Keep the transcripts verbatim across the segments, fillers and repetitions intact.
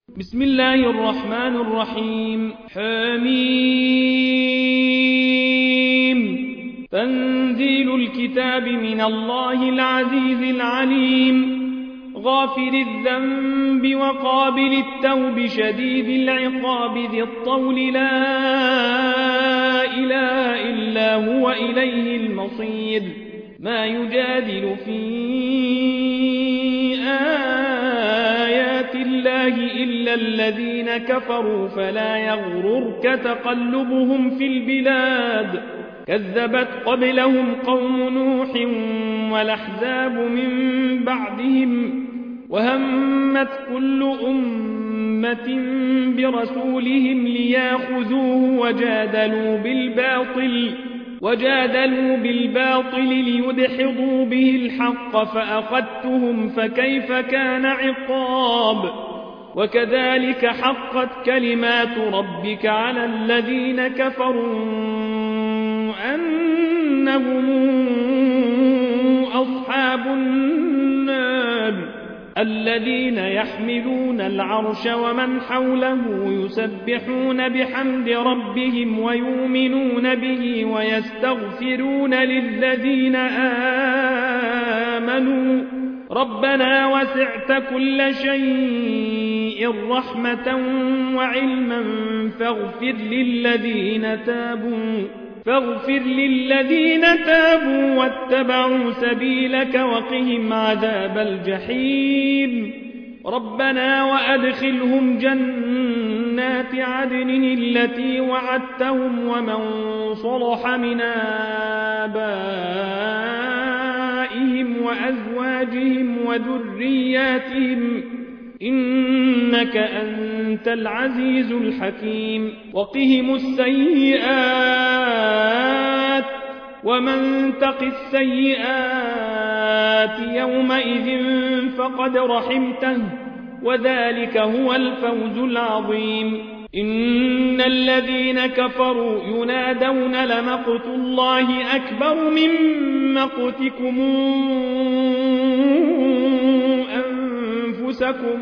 بسم الله الرحمن الرحيم. حميم. تنزيل الكتاب من الله العزيز العليم، غافر الذنب وقابل التوب شديد العقاب ذي الطول، لا إله إلا هو إليه المصير. ما يجادل في آيات الله إلا الذين كفروا، فلا يغررك تقلبهم في البلاد. كذبت قبلهم قوم نوح والأحزاب من بعدهم، وهمت كل أمة برسولهم ليأخذوه، وجادلوا بالباطل وجادلوا بالباطل ليدحضوا به الحق، فأخذتهم فكيف كان عقاب. وكذلك حقت كلمات ربك على الذين كفروا أنهم أصحاب النار، الذين يحملون العرش ومن حوله يسبحون بحمد ربهم ويؤمنون به ويستغفرون للذين آمنوا ربنا وسعت كل شيء رحمة وعلما فاغفر للذين تابوا فاغفر للذين تابوا واتبعوا سبيلك وقهم عذاب الجحيم. ربنا وأدخلهم جنات عدن التي وعدتهم ومن صلح من آبائهم وأزواجهم وذرياتهم إنك أنت العزيز الحكيم. وقهم السيئات ومن تق السيئات يومئذ فقد رحمته، وذلك هو الفوز العظيم. إن الذين كفروا ينادون لمقت الله أكبر من مقتكم أنفسكم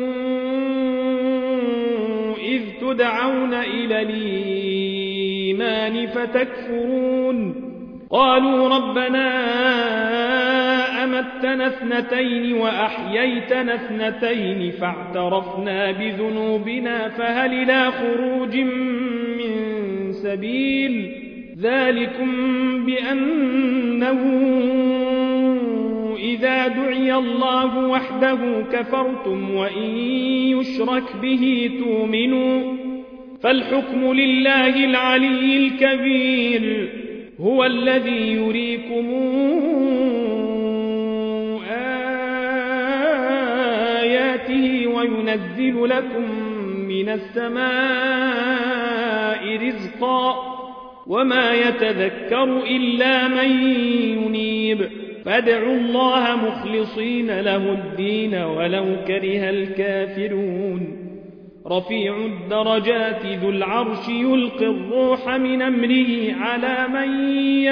إذ تدعون إلى الإيمان فتكفرون. قالوا ربنا أمتنا اثنتين وأحييتنا اثنتين فاعترفنا بذنوبنا فهل إلى خروج من سبيل. ذلكم بأنه إذا دعي الله وحده كفرتم وإن يشرك به تؤمنوا، فالحكم لله العلي الكبير. هو الذي يريكم آياته وينزل لكم من السماء رزقا، وما يتذكر إلا من ينيب. فادعوا الله مخلصين له الدين ولو كره الكافرون. رفيع الدرجات ذو العرش يلقي الروح من أمره على من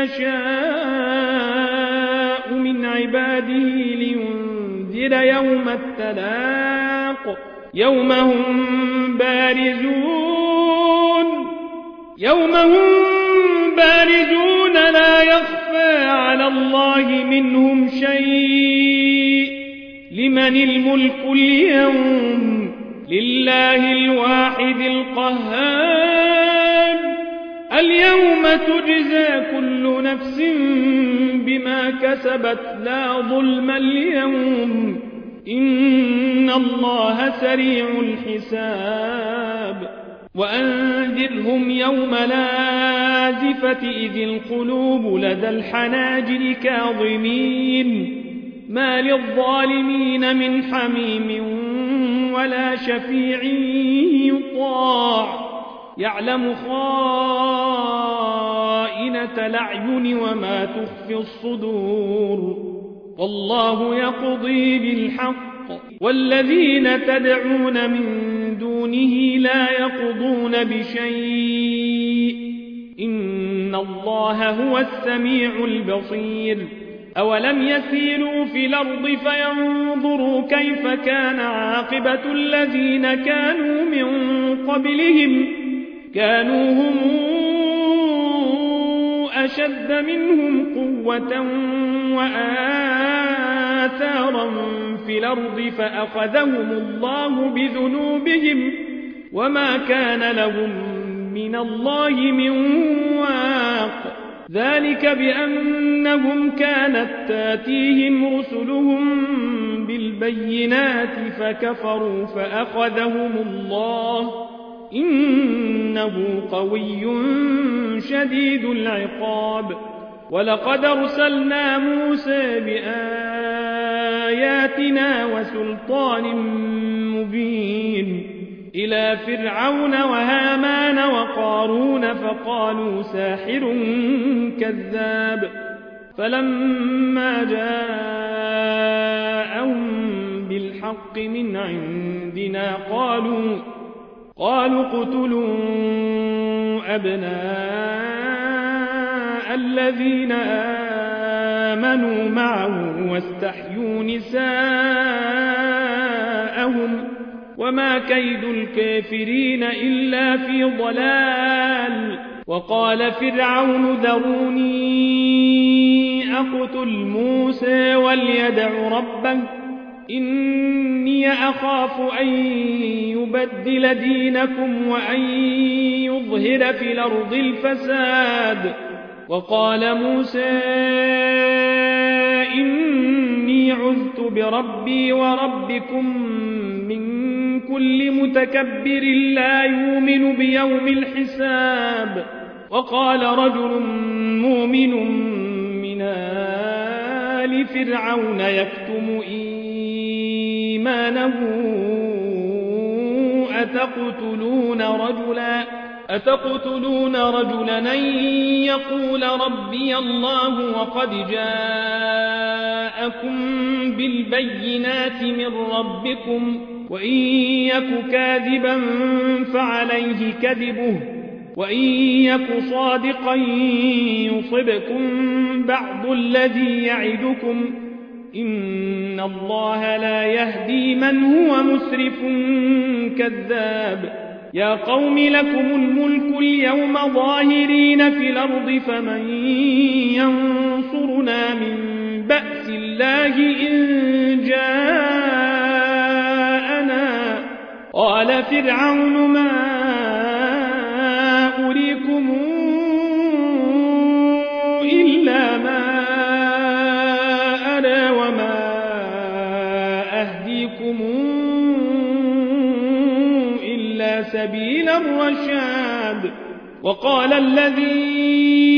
يشاء من عباده لينذر يوم التلاق، يوم هم بارزون يوم هم بارزون لا يخفى على الله منهم شيء. لمن الملك اليوم؟ لله الواحد القهار. اليوم تجزى كل نفس بما كسبت لا ظلم اليوم، إن الله سريع الحساب. وأنذرهم يوم لازفة إذ القلوب لدى الحناجر كاظمين، ما للظالمين من حميم ولا شفيع يطاع. يعلم خائنة الأعين وما تخفي الصدور، والله يقضي بالحق والذين تدعون من دونه لا يقضون بشيء، إن الله هو السميع البصير. أولم يسيروا في الأرض فينظروا كيف كان عاقبة الذين كانوا من قبلهم كانوا هم أشد منهم قوة وآثارا في الأرض فأخذهم الله بذنوبهم وما كان لهم من الله من واق ذلك بأنهم كانت تاتيهم رسلهم بالبينات فكفروا فأخذهم الله إنه قوي شديد العقاب ولقد أرسلنا موسى بآياتنا وسلطان مبين إلى فرعون وهامان وقارون فقالوا ساحر كذاب فلما جاءهم بالحق من عندنا قالوا قالوا اقتلوا أبناء الذين آمنوا معه واستحيوا نساءهم وما كيد الكافرين إلا في ضلال وقال فرعون ذروني أقتل موسى وليدع ربه إني أخاف أن يبدل دينكم وأن يظهر في الأرض الفساد وقال موسى إني عذت بربي وربكم من كل متكبر لا يؤمن بيوم الحساب وقال رجل مؤمن من آل فرعون يكتم إيمانه أتقتلون رجلا أتقتلون رجلا أن يقول ربي الله وقد جاءكم بالبينات من ربكم وإن يك كاذبا فعليه كذبه وإن يك صادقا يصبكم بعض الذي يعدكم إن الله لا يهدي من هو مسرف كذاب يا قوم لكم الملك اليوم ظاهرين في الأرض فمن ينصرنا من بأس الله إن جاءنا قال فرعون ما أريكم إلا ما أرى وما أهديكم إلا سبيل الرشاد وقال الذي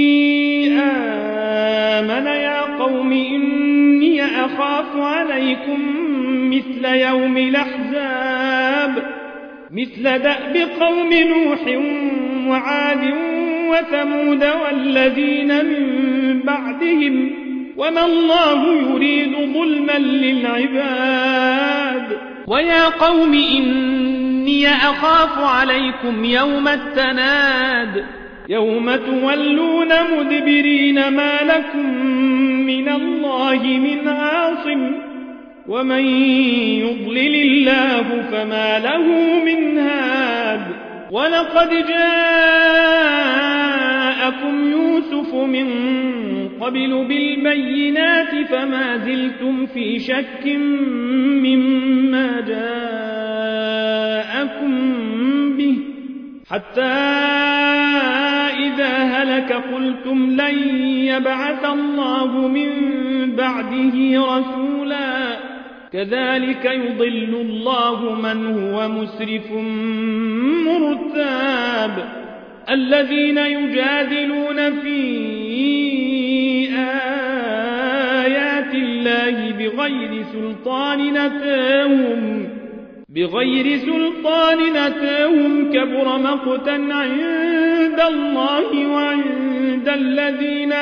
آمن يا قوم إني أخاف عليكم مثل يوم الأحزاب مثل دأب قوم نوح وعاد وثمود والذين من بعدهم وما الله يريد ظلما للعباد ويا قوم إني أخاف عليكم يوم التناد يوم تولون مدبرين ما لكم من الله من عاصم ومن يضلل الله فما له من هاد ولقد جاءكم يوسف من قبل بالبينات فما زلتم في شك مما جاءكم به حتى إذا هلك قلتم لن يبعث الله من بعده رسولا كذلك يضل الله من هو مسرف مرتاب الذين يجادلون في آيات الله بغير سلطان أتاهم بغير سلطان أتاهم كبر مقتا عند الله وعند الذين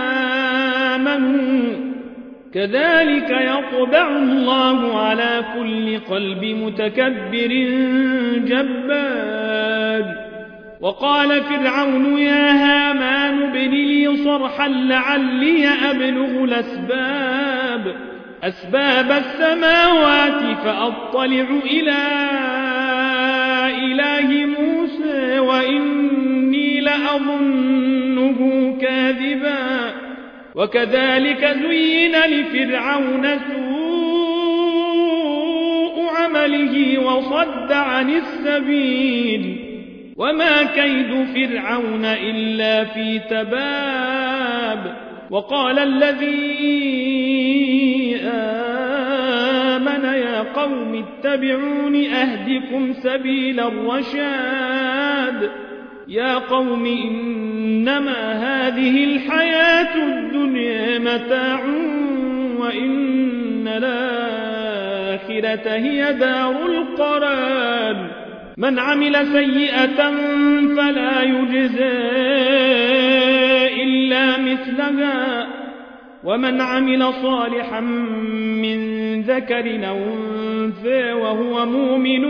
آمنوا كذلك يطبع الله على كل قلب متكبر جبار وقال فرعون يا هامان ابن لي صرحا لعلي أبلغ الأسباب أسباب السماوات فأطلع إلى إله موسى وإني لأظنه كاذبا وكذلك زين لفرعون سوء عمله وصد عن السبيل وما كيد فرعون إلا في تباب وقال الذي آمن يا قوم اتبعون أهدكم سبيل الرشاد يا قوم إنما هذه الحياة الدنيا متاع وإن الآخرة هي دار القرار من عمل سيئة فلا يجزى إلا مثلها ومن عمل صالحا من ذكر أو أنثى وهو مؤمن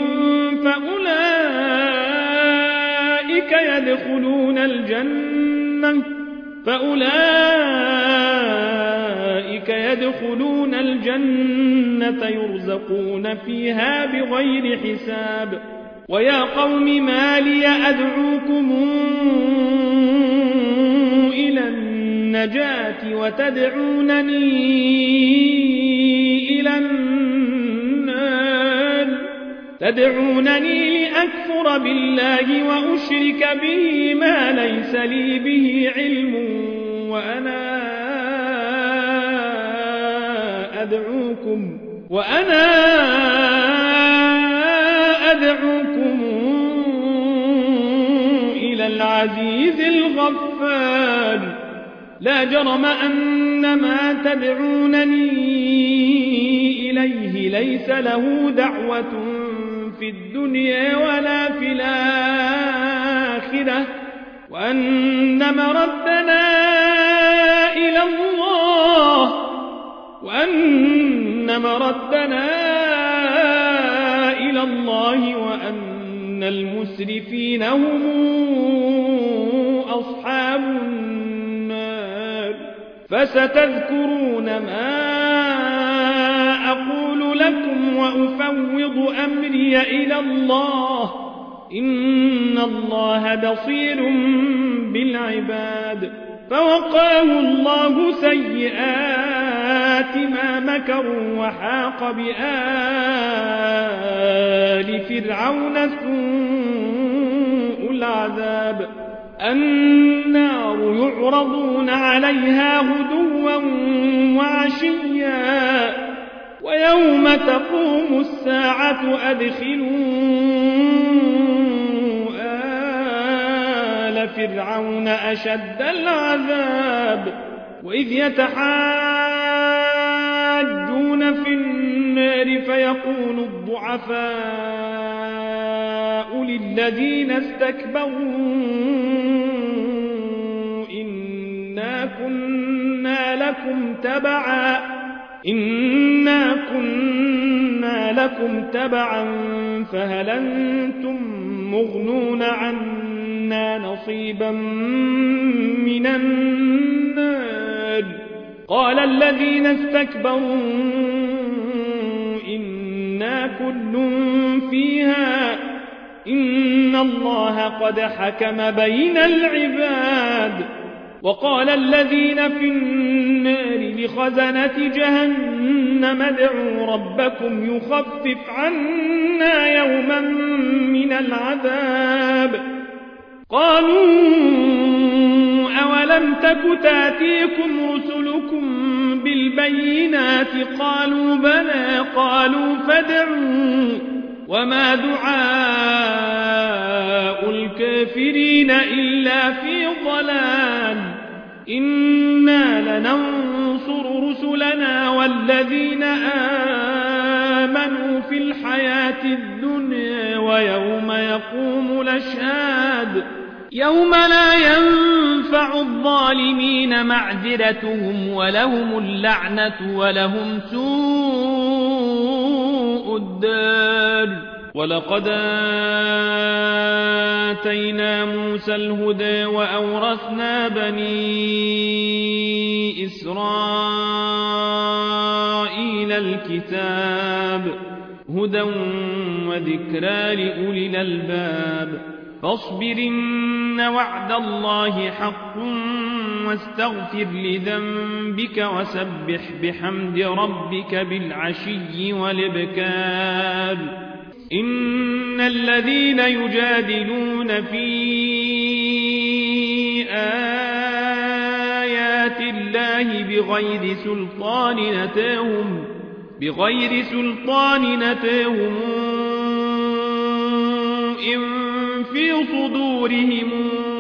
فأولئك يدخلون الجنة فأولئك يدخلون الجنة يرزقون فيها بغير حساب ويا قوم ما لي أدعوكم إلى النجاة وتدعونني إلى النار تدعونني لأكفر بالله وأشرك به ما ليس لي به علم وأنا أدعوكم وأنا أدعوكم إلى العزيز الغفار لا جرم أن ما تدعونني إليه ليس له دعوة في الدنيا ولا في الآخرة وأن مردنا إلى الله وأن مردنا إلى الله وأن المسرفين هم أصحاب النار فستذكرون ما أقول لكم وأفوض أمري إلى الله إن الله بصير بالعباد فوقاه الله سيئات ما مكروا وحاق بآل فرعون سوء العذاب النار يعرضون عليها غدوا وعشيا ويوم تقوم الساعة أدخلوا آل فرعون أشد العذاب وإذ يتحاجون في النار فيقول الضعفاء للذين استكبروا إنا كنا لكم تبعا إنا كنا لكم تبعا فهل أنتم مغنون عنا نصيبا من النار قال الذين استكبروا إنا كل فيها إن الله قد حكم بين العباد وقال الذين في النار لخزنة جهنم ادعوا ربكم يخفف عنا يوما من العذاب قالوا أولم تك تاتيكم رسلكم بالبينات قالوا بلى قالوا فادعوا وما دعاء الكافرين إلا في ضلال إنا لننصر رسلنا والذين آمنوا في الحياة الدنيا ويوم يقوم الأشهاد يوم لا ينفع الظالمين معذرتهم ولهم اللعنة ولهم سوء الدار ولقد آتينا موسى الهدى وأورثنا بني إسرائيل الكتاب هدى وذكرى لأولي الألباب فاصبر إن وعد الله حق واستغفر لذنبك وسبح بحمد ربك بالعشي والإبكار إن الذين يجادلون في آيات الله بغير سلطان أتاهم بغير سلطان أتاهم إن في صدورهم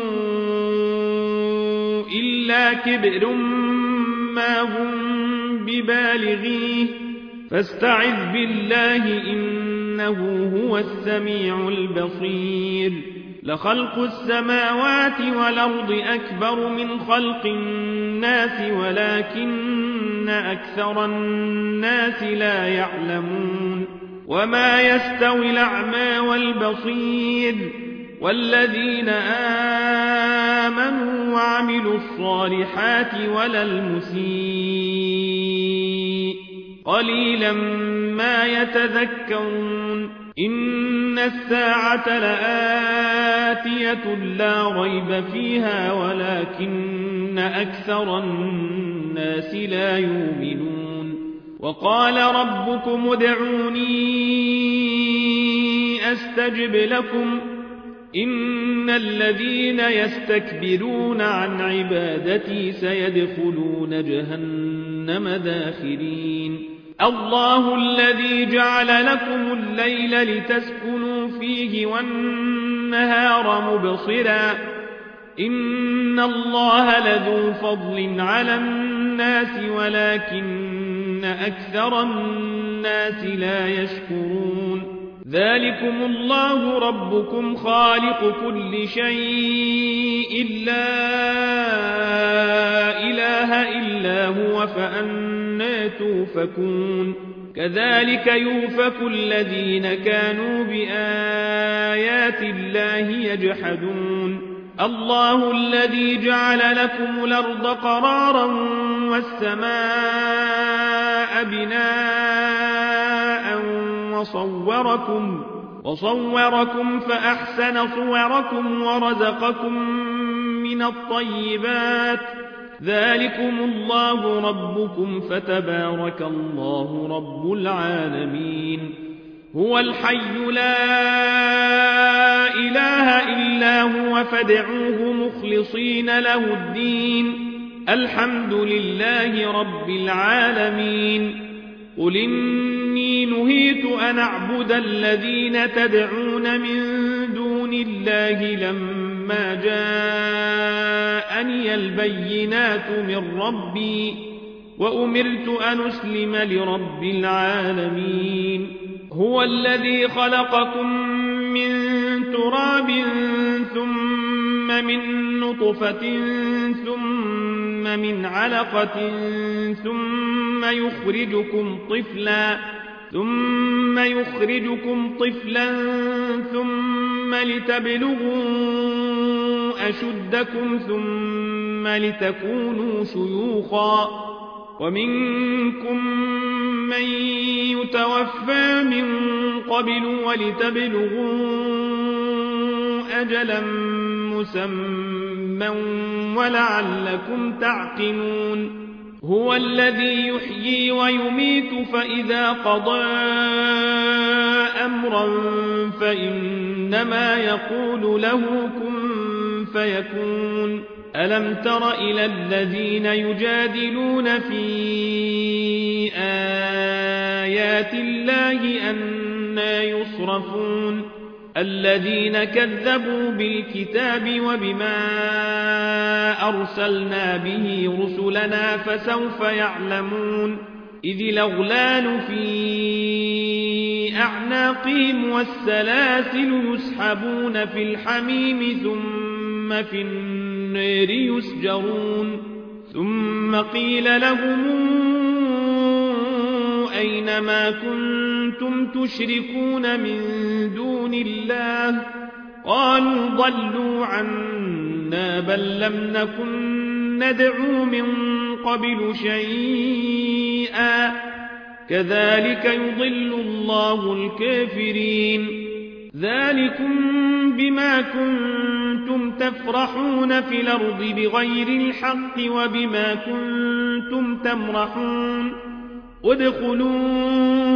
إلا كبر ما هم ببالغيه فاستعذ بالله إنه هو السميع البصير لخلق السماوات والأرض أكبر من خلق الناس ولكن أكثر الناس لا يعلمون وما يستوي الأعمى والبصير والذين آمنوا وعملوا الصالحات ولا المسيء قليلا ما يتذكرون إن الساعة لآتية لا ريب فيها ولكن أكثر الناس لا يؤمنون وقال ربكم ادعوني أستجب لكم إن الذين يستكبرون عن عبادتي سيدخلون جهنم داخرين الله الذي جعل لكم الليل لتسكنوا فيه والنهار مبصرا إن الله لذو فضل على الناس ولكن أكثر الناس لا يشكرون ذلكم الله ربكم خالق كل شيء لا إله إلا هو فأنى توفكون كذلك يؤفك الذين كانوا بآيات الله يجحدون الله الذي جعل لكم الأرض قرارا والسماء بناء وصوركم, وصوركم فأحسن صوركم ورزقكم من الطيبات ذلكم الله ربكم فتبارك الله رب العالمين هو الحي لا إله إلا هو فادعوه مخلصين له الدين الحمد لله رب العالمين قل إني نهيت أن أعبد الذين تدعون من دون الله لما جاءني البينات من ربي وأمرت أن أسلم لرب العالمين هو الذي خلقكم من تراب ثم من نطفة ثم من علقة ثم يخرجكم طفلا ثم يخرجكم طفلا ثم لتبلغوا أشدكم ثم لتكونوا شيوخا ومنكم من يتوفى من قبل ولتبلغوا أجلا مسمى ولعلكم تعقلون هو الذي يحيي ويميت فإذا قضى أمرا فإنما يقول له كن فيكون ألم تر إلى الذين يجادلون في آيات الله أنى يصرفون الذين كذبوا بالكتاب وبما أرسلنا به رسلنا فسوف يعلمون إذ الأغلال في أعناقهم والسلاسل يسحبون في الحميم ثم في النار يسجرون ثم قيل لهم أين ما كنتم تشركون من دون الله قالوا ضلوا عنا بل لم نكن ندعو من قبل شيئا كذلك يضل الله الكافرين ذلكم بما كنتم تفرحون في الأرض بغير الحق وبما كنتم تمرحون ادخلوا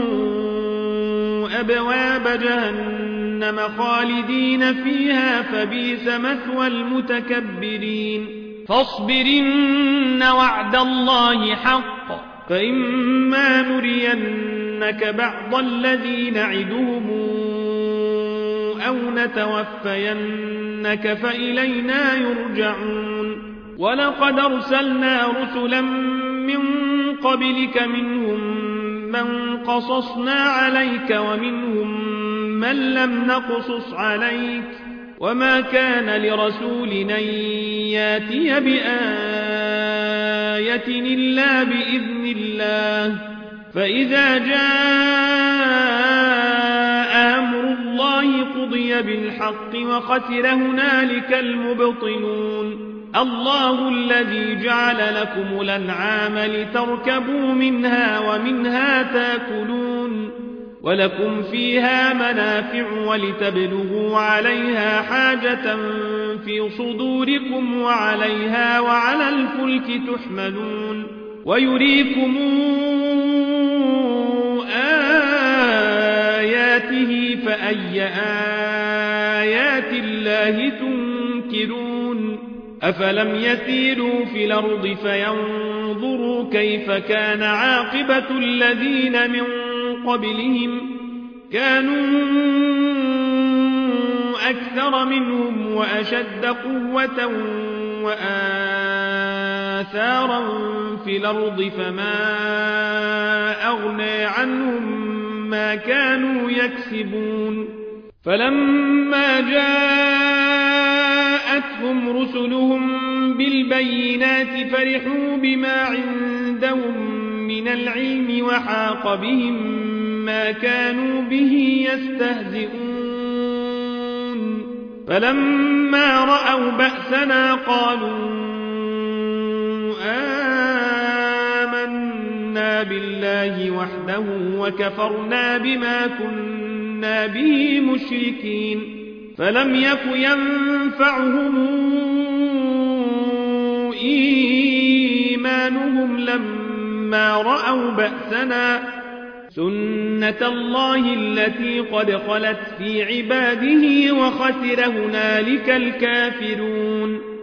أبواب جهنم خالدين فيها فبئس مثوى المتكبرين فاصبرن وعد الله حق فإما نرينك بعض الذي نعدهم أو نتوفينك فإلينا يرجعون ولقد أرسلنا رسلا من قبلك منهم من قصصنا عليك ومنهم من لم نقصص عليك وما كان لرسول أن ياتي بآية إلا بإذن الله فإذا جاء أمر الله قضي بالحق وخسر هنالك المبطلون الله الذي جعل لكم الأنعام لتركبوا منها ومنها تاكلون ولكم فيها منافع ولتبلغوا عليها حاجة في صدوركم وعليها وعلى الفلك تحملون ويريكم آياته فأي آيات الله تنكرون أفلم يسيروا في الأرض فينظروا كيف كان عاقبة الذين من قبلهم كانوا أكثر منهم وأشد قوة وآثارا في الأرض فما أغنى عنهم ما كانوا يكسبون فلما جاءتهم رسلهم بالبينات فرحوا بما عندهم من العلم وحاق بهم ما كانوا به يستهزئون فلما رأوا بأسنا قالوا آمنا بالله وحده وكفرنا بما كنا به مشركين فلم يك ينفعهم إيمانهم لما رأوا بأسنا سنة الله التي قد خلت في عباده وخسر هنالك الكافرون